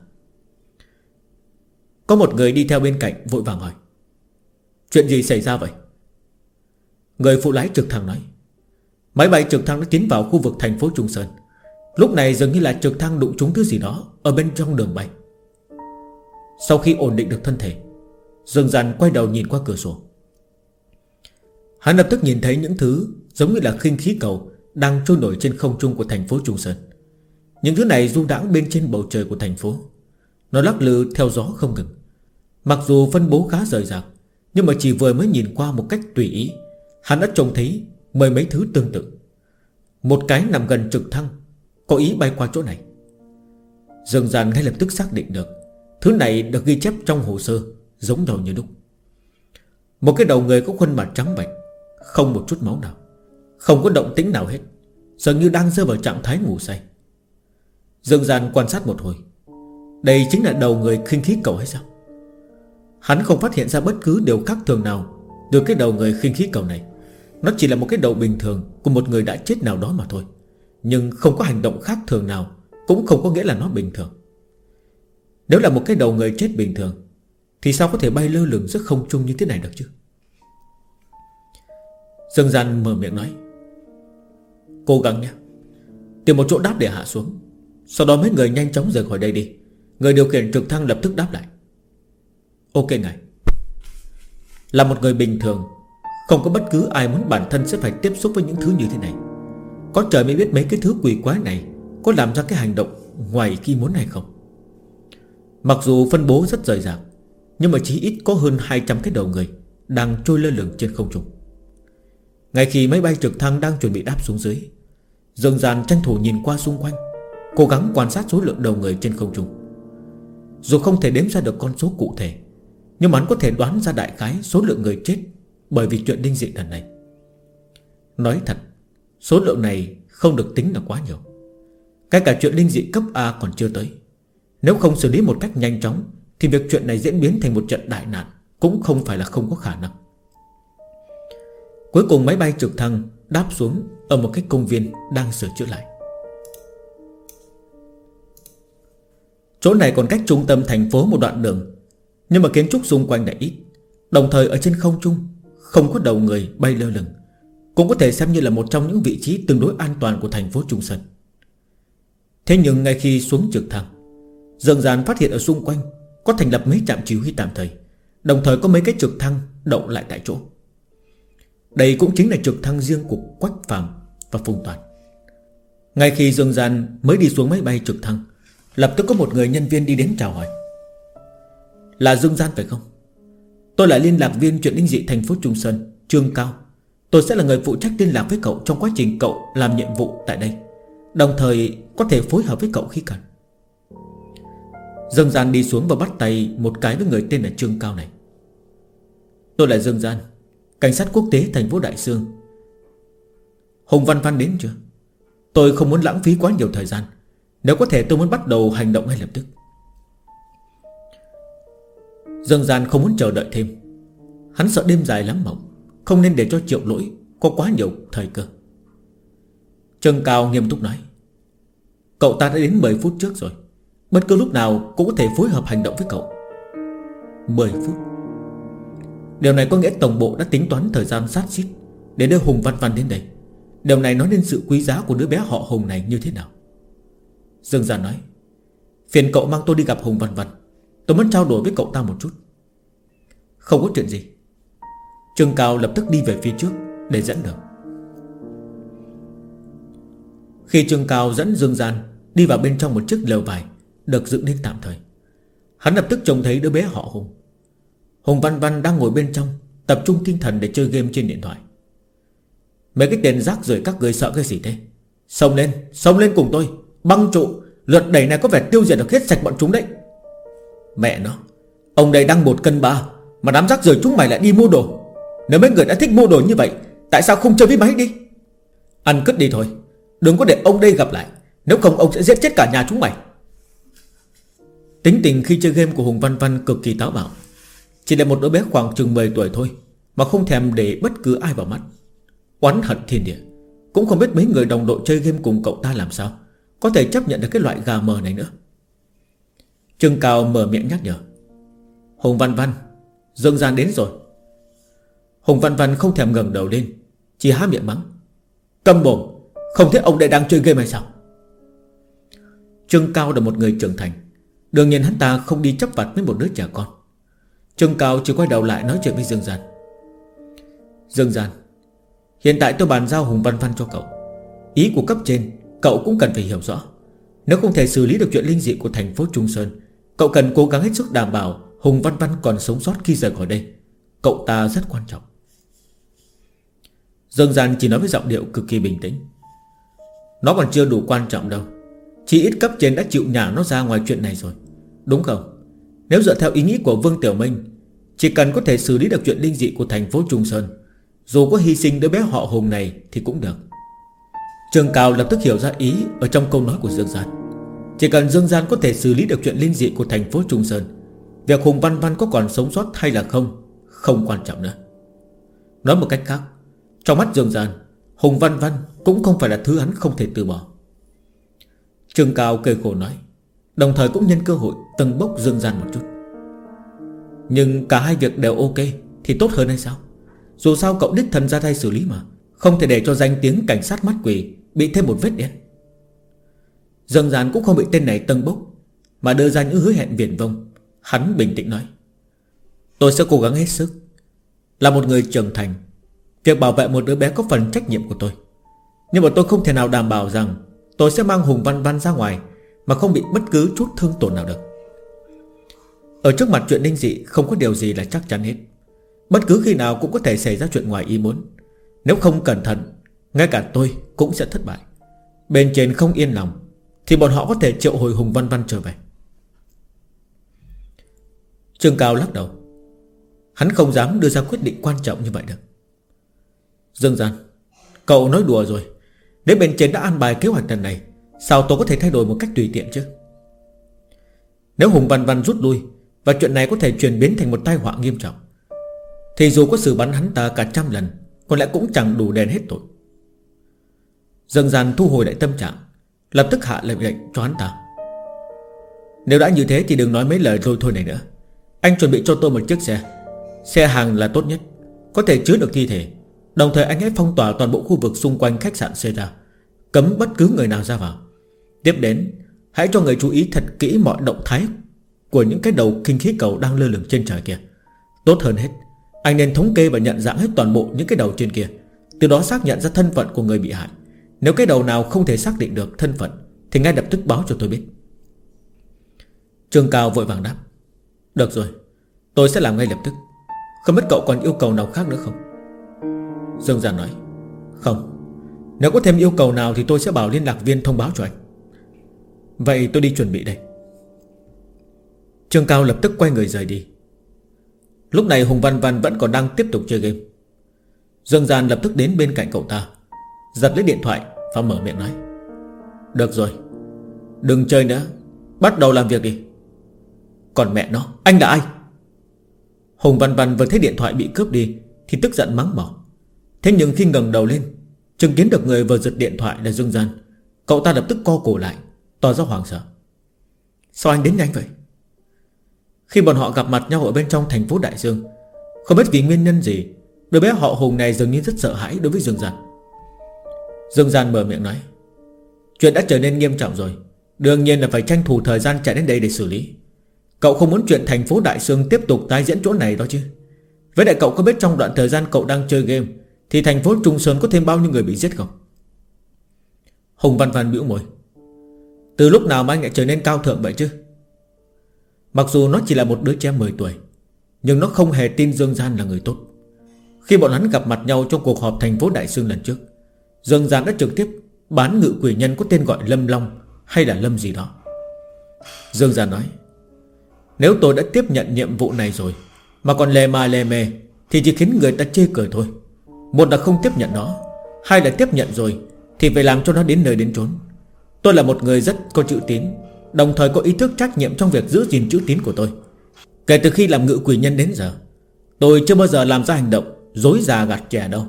Có một người đi theo bên cạnh vội vàng hỏi: chuyện gì xảy ra vậy? Người phụ lái trực thăng nói: máy bay trực thăng đã tiến vào khu vực thành phố Trung Sơn. Lúc này dường như là trực thăng đụng trúng thứ gì đó ở bên trong đường bay. Sau khi ổn định được thân thể, Dương Gian quay đầu nhìn qua cửa sổ. Hắn lập tức nhìn thấy những thứ giống như là khinh khí cầu đang trôi nổi trên không trung của thành phố Trung Sơn. Những thứ này du đãng bên trên bầu trời của thành phố. Nó lắc lư theo gió không ngừng. Mặc dù phân bố khá rời rạc, nhưng mà chỉ vừa mới nhìn qua một cách tùy ý, hắn đã trông thấy mười mấy thứ tương tự. Một cái nằm gần trực thăng có ý bay qua chỗ này. Dương Gian ngay lập tức xác định được thứ này được ghi chép trong hồ sơ giống nhau như đúc. Một cái đầu người có khuôn mặt trắng bệch, không một chút máu nào, không có động tĩnh nào hết, dường như đang rơi vào trạng thái ngủ say. Dương Gian quan sát một hồi. Đây chính là đầu người khinh khí cầu hay sao? Hắn không phát hiện ra bất cứ điều khác thường nào từ cái đầu người khinh khí cầu này. Nó chỉ là một cái đầu bình thường của một người đã chết nào đó mà thôi. Nhưng không có hành động khác thường nào cũng không có nghĩa là nó bình thường. Nếu là một cái đầu người chết bình thường thì sao có thể bay lơ lửng giữa không trung như thế này được chứ? Dương Gian mở miệng nói: cố gắng nhé, tìm một chỗ đáp để hạ xuống. Sau đó mấy người nhanh chóng rời khỏi đây đi. Người điều khiển trực thăng lập tức đáp lại: ok ngài. Là một người bình thường, Không có bất cứ ai muốn bản thân sẽ phải tiếp xúc với những thứ như thế này. Có trời mới biết mấy cái thứ quỷ quái này có làm ra cái hành động ngoài ý muốn hay không. Mặc dù phân bố rất rời rạc, nhưng mà chỉ ít có hơn 200 cái đầu người đang trôi lơ lửng trên không trung. Ngay khi máy bay trực thăng đang chuẩn bị đáp xuống dưới, Dương Gian tranh thủ nhìn qua xung quanh, cố gắng quan sát số lượng đầu người trên không trung. Dù không thể đếm ra được con số cụ thể, nhưng mà hắn có thể đoán ra đại khái số lượng người chết bởi vì chuyện linh dị lần này. Nói thật, số lượng này không được tính là quá nhiều. Ngay cả chuyện linh dị cấp A còn chưa tới. Nếu không xử lý một cách nhanh chóng thì việc chuyện này diễn biến thành một trận đại nạn cũng không phải là không có khả năng. Cuối cùng máy bay trực thăng đáp xuống ở một cái công viên đang sửa chữa lại. Chỗ này còn cách trung tâm thành phố một đoạn đường, nhưng mà kiến trúc xung quanh lại ít. Đồng thời ở trên không trung không có đầu người bay lơ lửng, cũng có thể xem như là một trong những vị trí tương đối an toàn của thành phố Trung Sơn. Thế nhưng ngay khi xuống trực thăng, Dương Gian phát hiện ở xung quanh có thành lập mấy trạm chỉ huy tạm thời, đồng thời có mấy cái trực thăng đậu lại tại chỗ. Đây cũng chính là trực thăng riêng của Quách Phàm và Phùng Toàn. Ngay khi Dương Gian mới đi xuống máy bay trực thăng, lập tức có một người nhân viên đi đến chào hỏi. Là Dương Gian phải không? Tôi là liên lạc viên chuyện linh dị thành phố Trung Sơn, Trương Cao. Tôi sẽ là người phụ trách liên lạc với cậu trong quá trình cậu làm nhiệm vụ tại đây, đồng thời có thể phối hợp với cậu khi cần. Dương Gian đi xuống và bắt tay một cái với người tên là Trương Cao này. Tôi là Dương Gian, cảnh sát quốc tế thành phố Đại Sương. Hùng Văn Văn đến chưa? Tôi không muốn lãng phí quá nhiều thời gian. Nếu có thể tôi muốn bắt đầu hành động ngay lập tức. Dương Gian không muốn chờ đợi thêm. Hắn sợ đêm dài lắm mộng, không nên để cho Triệu Lỗi có quá nhiều thời cơ. Trương Cao nghiêm túc nói: Cậu ta đã đến 10 phút trước rồi, bất cứ lúc nào cũng có thể phối hợp hành động với cậu. 10 phút. Điều này có nghĩa tổng bộ đã tính toán thời gian sát xít để đưa Hùng Văn Văn đến đây. Điều này nói lên sự quý giá của đứa bé họ Hùng này như thế nào. Dương Gian nói: Phiền cậu mang tôi đi gặp Hùng Văn Văn, tôi muốn trao đổi với cậu ta một chút. Không có chuyện gì. Trương Cao lập tức đi về phía trước để dẫn đường. Khi Trương Cao dẫn Dương Gian đi vào bên trong một chiếc lều vải được dựng lên tạm thời, hắn lập tức trông thấy đứa bé họ Hùng. Hùng Văn Văn đang ngồi bên trong, tập trung tinh thần để chơi game trên điện thoại. Mấy cái tên rác rưởi các người sợ cái gì thế? Xông lên cùng tôi, băng trụ. Lượt đẩy này có vẻ tiêu diệt được hết sạch bọn chúng đấy. Mẹ nó, ông đây đang 1 cân 3, mà đám rác rưởi chúng mày lại đi mua đồ. Nếu mấy người đã thích mua đồ như vậy, tại sao không chơi với máy đi? Ăn cứt đi thôi, đừng có để ông đây gặp lại, nếu không ông sẽ giết chết cả nhà chúng mày. Tính tình khi chơi game của Hùng Văn Văn cực kỳ táo bạo. Chỉ là một đứa bé khoảng chừng 10 tuổi thôi, mà không thèm để bất cứ ai vào mắt. Oán hận thiên địa. Cũng không biết mấy người đồng đội chơi game cùng cậu ta làm sao có thể chấp nhận được cái loại gà mờ này nữa. Trương Cao mở miệng nhắc nhở: Hùng Văn Văn, Dương Gian đến rồi. Hùng Văn Văn không thèm ngẩng đầu lên, chỉ há miệng mắng: Câm mồm, không thấy ông đây đang chơi game hay sao? Trương Cao là một người trưởng thành, đương nhiên hắn ta không đi chấp vặt với một đứa trẻ con. Trương Cao chỉ quay đầu lại nói chuyện với Dương Gian: Dương Gian, hiện tại tôi bàn giao Hùng Văn Văn cho cậu. Ý của cấp trên cậu cũng cần phải hiểu rõ. Nếu không thể xử lý được chuyện linh dị của thành phố Trung Sơn, cậu cần cố gắng hết sức đảm bảo Hùng Văn Văn còn sống sót khi rời khỏi đây. Cậu ta rất quan trọng. Dương Gian chỉ nói với giọng điệu cực kỳ bình tĩnh: Nó còn chưa đủ quan trọng đâu. Chỉ ít cấp trên đã chịu nhả nó ra ngoài chuyện này rồi, đúng không? Nếu dựa theo ý nghĩ của Vương Tiểu Minh, chỉ cần có thể xử lý được chuyện linh dị của thành phố Trung Sơn, dù có hy sinh đứa bé họ Hùng này thì cũng được. Trương Cao lập tức hiểu ra ý ở trong câu nói của Dương Gian. Chỉ cần Dương Gian có thể xử lý được chuyện linh dị của thành phố Trung Sơn, việc Hùng Văn Văn có còn sống sót hay là không quan trọng nữa. Nói một cách khác, trong mắt Dương Gian, Hùng Văn Văn cũng không phải là thứ hắn không thể từ bỏ. Trương Cao cười khổ nói, đồng thời cũng nhân cơ hội tâng bốc Dương Gian một chút. Nhưng cả hai việc đều ok thì tốt hơn hay sao? Dù sao cậu đích thân ra tay xử lý mà, không thể để cho danh tiếng cảnh sát mắt quỷ bị thêm một vết đen. Dương Gian cũng không bị tên này tâng bốc, mà đưa ra những hứa hẹn viển vông. Hắn bình tĩnh nói, tôi sẽ cố gắng hết sức. Là một người trưởng thành, Việc bảo vệ một đứa bé có phần trách nhiệm của tôi. Nhưng mà tôi không thể nào đảm bảo rằng tôi sẽ mang Hùng Văn Văn ra ngoài mà không bị bất cứ chút thương tổn nào được. Ở trước mặt chuyện linh dị không có điều gì là chắc chắn hết. Bất cứ khi nào cũng có thể xảy ra chuyện ngoài ý muốn. Nếu không cẩn thận, ngay cả tôi cũng sẽ thất bại. Bên trên không yên lòng thì bọn họ có thể triệu hồi Hùng Văn Văn trở về. Trương Cao lắc đầu. Hắn không dám đưa ra quyết định quan trọng như vậy được. Dương Gian, cậu nói đùa rồi. Nếu bên trên đã an bài kế hoạch lần này, sao tôi có thể thay đổi một cách tùy tiện chứ? Nếu Hùng Văn Văn rút lui và chuyện này có thể chuyển biến thành một tai họa nghiêm trọng, thì dù có xử bắn hắn ta cả 100 lần, có lẽ cũng chẳng đủ đền hết tội. Dương Gian thu hồi lại tâm trạng, lập tức hạ lệnh cho hắn ta. Nếu đã như thế thì đừng nói mấy lời rồi thôi này nữa. Anh chuẩn bị cho tôi một chiếc xe. Xe hàng là tốt nhất, có thể chứa được thi thể. Đồng thời anh hãy phong tỏa toàn bộ khu vực xung quanh khách sạn Sera, cấm bất cứ người nào ra vào. Tiếp đến, hãy cho người chú ý thật kỹ mọi động thái của những cái đầu khinh khí cầu đang lơ lửng trên trời kia. Tốt hơn hết, anh nên thống kê và nhận dạng hết toàn bộ những cái đầu trên kia, từ đó xác nhận ra thân phận của người bị hại. Nếu cái đầu nào không thể xác định được thân phận thì ngay lập tức báo cho tôi biết. Trương Cao vội vàng đáp. Được rồi, tôi sẽ làm ngay lập tức. Không biết cậu còn yêu cầu nào khác nữa không? Dương Gian nói. Không, nếu có thêm yêu cầu nào thì tôi sẽ bảo liên lạc viên thông báo cho anh. Vậy tôi đi chuẩn bị đây. Trương Cao lập tức quay người rời đi. Lúc này Hùng Văn Văn vẫn còn đang tiếp tục chơi game. Dương Gian lập tức đến bên cạnh cậu ta, giật lấy điện thoại và mở miệng nói. Được rồi, đừng chơi nữa, bắt đầu làm việc đi. Còn mẹ nó, anh là ai? Hùng Văn Văn vừa thấy điện thoại bị cướp đi thì tức giận mắng mỏ. Thế nhưng khi ngẩng đầu lên, chứng kiến được người vừa giật điện thoại là Dương Gian, cậu ta lập tức co cổ lại, tỏ ra hoảng sợ. Sao anh đến nhanh vậy? Khi bọn họ gặp mặt nhau ở bên trong thành phố Đại Dương, không biết vì nguyên nhân gì, đứa bé họ Hùng này dường như rất sợ hãi đối với Dương Gian. Dương Gian mở miệng nói. Chuyện đã trở nên nghiêm trọng rồi, đương nhiên là phải tranh thủ thời gian chạy đến đây để xử lý. Cậu không muốn chuyện thành phố Đại Dương tiếp tục tái diễn chỗ này đó chứ? Với lại cậu có biết trong đoạn thời gian cậu đang chơi game thì thành phố Trung Sơn có thêm bao nhiêu người bị giết không? Hùng Văn Văn bĩu môi. Từ lúc nào mà anh lại trở nên cao thượng vậy chứ? Mặc dù nó chỉ là một đứa trẻ 10 tuổi, nhưng nó không hề tin Dương Gian là người tốt. Khi bọn hắn gặp mặt nhau trong cuộc họp thành phố Đại Dương lần trước, Dương Gian đã trực tiếp bán ngự quỷ nhân có tên gọi Lâm Long hay là Lâm gì đó. Dương Gian nói. Nếu tôi đã tiếp nhận nhiệm vụ này rồi mà còn lề mà lề mề thì chỉ khiến người ta chê cười thôi. Một là không tiếp nhận nó, hai là tiếp nhận rồi thì phải làm cho nó đến nơi đến chốn. Tôi là một người rất có chữ tín, đồng thời có ý thức trách nhiệm trong việc giữ gìn chữ tín của tôi. Kể từ khi làm ngự quỷ nhân đến giờ, tôi chưa bao giờ làm ra hành động dối già gạt trẻ đâu.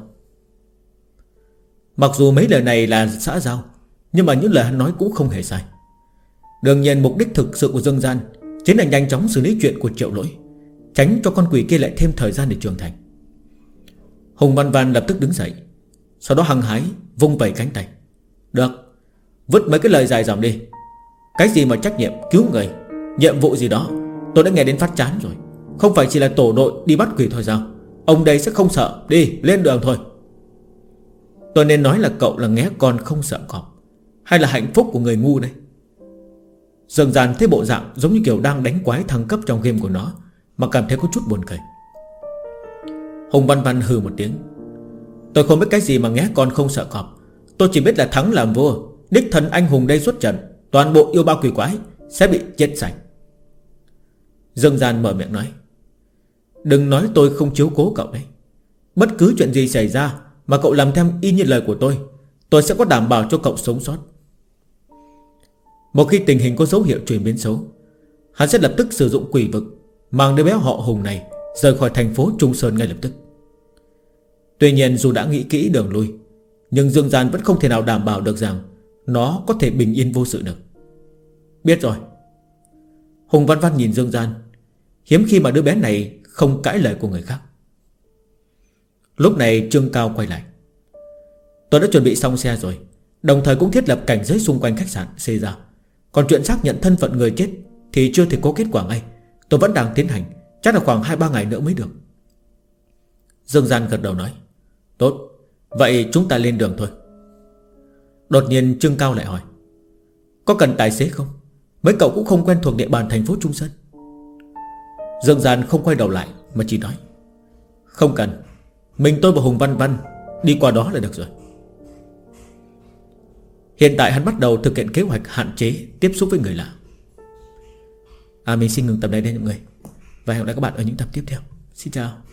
Mặc dù mấy lời này là xã giao, nhưng mà những lời hắn nói cũng không hề sai. Đương nhiên mục đích thực sự của Dương Gian chính là nhanh chóng xử lý chuyện của Triệu Lỗi, tránh cho con quỷ kia lại thêm thời gian để trưởng thành. Hùng Văn Văn lập tức đứng dậy, sau đó hăng hái vung vẩy cánh tay. Được, vứt mấy cái lời dài dòng đi. Cái gì mà trách nhiệm cứu người, nhiệm vụ gì đó, tôi đã nghe đến phát chán rồi. Không phải chỉ là tổ đội đi bắt quỷ thôi sao? Ông đây sẽ không sợ. Đi, lên đường thôi. Tôi nên nói là cậu là nghé con không sợ cọp, hay là hạnh phúc của người ngu đây? Dương Gian thấy bộ dạng giống như kiểu đang đánh quái thăng cấp trong game của nó, mà cảm thấy có chút buồn cười. Hùng Văn Văn hừ một tiếng. Tôi không biết cái gì mà nghé con không sợ cọp. Tôi chỉ biết là thắng làm vua, đích thân anh hùng đây xuất trận, toàn bộ yêu ba quỷ quái sẽ bị chết sạch. Dương Gian mở miệng nói. Đừng nói tôi không chiếu cố cậu đấy. Bất cứ chuyện gì xảy ra mà cậu làm theo y như lời của tôi sẽ có đảm bảo cho cậu sống sót. Một khi tình hình có dấu hiệu chuyển biến xấu, hắn sẽ lập tức sử dụng quỷ vực, mang đứa bé họ Hùng này rời khỏi thành phố Trung Sơn ngay lập tức. Tuy nhiên dù đã nghĩ kỹ đường lui, nhưng Dương Gian vẫn không thể nào đảm bảo được rằng nó có thể bình yên vô sự được. Biết rồi. Hùng Văn Văn nhìn Dương Gian, hiếm khi mà đứa bé này không cãi lời của người khác. Lúc này Trương Cao quay lại. Tôi đã chuẩn bị xong xe rồi, đồng thời cũng thiết lập cảnh giới xung quanh khách sạn xây ra. Còn chuyện xác nhận thân phận người chết thì chưa thể có kết quả ngay, tôi vẫn đang tiến hành, chắc là khoảng 2-3 ngày nữa mới được. Dương Gian gật đầu nói. Tốt, vậy chúng ta lên đường thôi. Đột nhiên Trương Cao lại hỏi: có cần tài xế không? Mấy cậu cũng không quen thuộc địa bàn thành phố Trung Sơn. Dương Gian không quay đầu lại mà chỉ nói: không cần, mình tôi và Hùng Văn Văn đi qua đó là được rồi. Hiện tại hắn bắt đầu thực hiện kế hoạch hạn chế tiếp xúc với người lạ. Mình xin ngừng tập này đây mọi người, và hẹn gặp lại các bạn ở những tập tiếp theo. Xin chào.